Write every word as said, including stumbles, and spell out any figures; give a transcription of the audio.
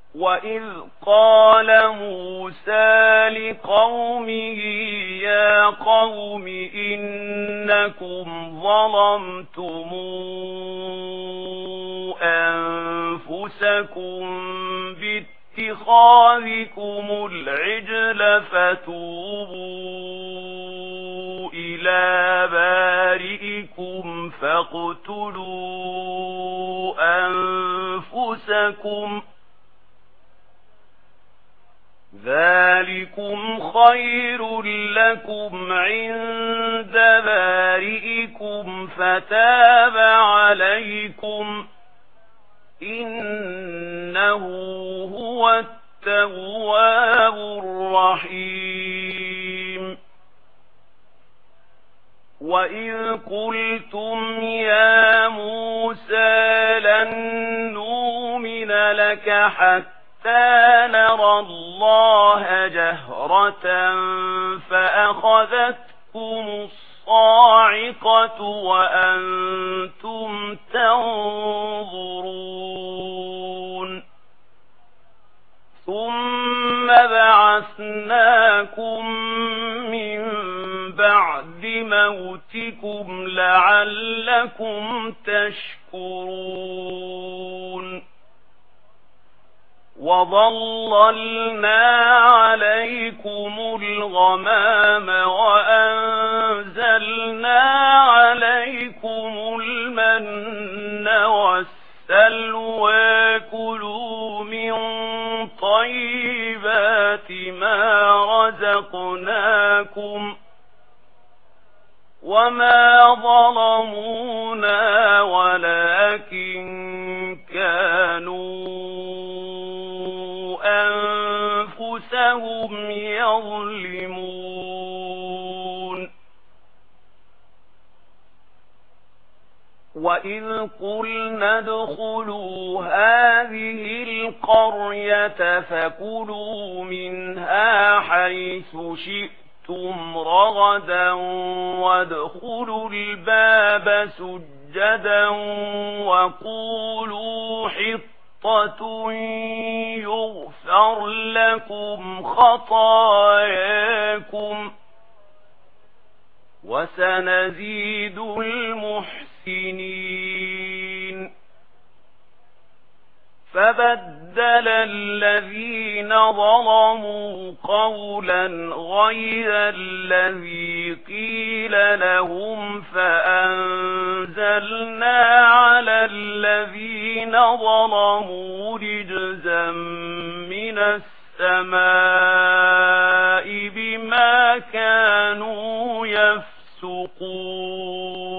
وَإِذْ قَالَ مُوسَى لِقَوْمِهِ يَا قَوْمِ إِنَّكُمْ ظَلَمْتُمْ أَنفُسَكُمْ بِاتِّخَاذِكُمُ الْعِجْلَ فَتُوبُوا إِلَى بَارِئِكُمْ فَاقْتُلُوا أَنفُسَكُمْ ذَلِكُمْ خَيْرٌ لَكُمْ عِندَ بَارِئِكُمْ فَتَابَ عَلَيْكُمْ إِنَّهُ هُوَ التَّوَّابُ الرَّحِيمُ وَإِذْ قُلْتُمْ يَا مُوسَى لَن نُّؤْمِنَ لَكَ حَتَّى نَرَى اللَّهَ جَهْرَةً فَأَخَذَتْكُمُ الصَّاعِقَةُ وَأَنْتُمْ تَنظُرُونَ ثُمَّ بَعَثْنَاكُمْ مِنْ بَعْدِ مَوْتِكُمْ لَعَلَّكُمْ تَشْكُرُونَ وَظَلَّلْنَا عَلَيْكُمُ الْغَمَامَ وَأَنزَلْنَا عَلَيْكُمُ الْمَنَّ وَالسَّلْوَىٰ كُلُوا مِن طَيِّبَاتِ مَا رَزَقْنَاكُمْ وَمَا ظَلَمُونَا وَلَكِن كَانُوا أنفسهم يظلمون وإذ قلنا ادخلوا هذه القرية فكلوا منها حيث شئتم رغدا وادخلوا الباب سجدا وقولوا حطة يغفر لكم خطاياكم وسنزيد المحسنين فبدل الذين ظلموا قولا غير الذي قيل لهم فأنزلنا على الذين ظلموا رجزا من السماء بما كانوا يفسقون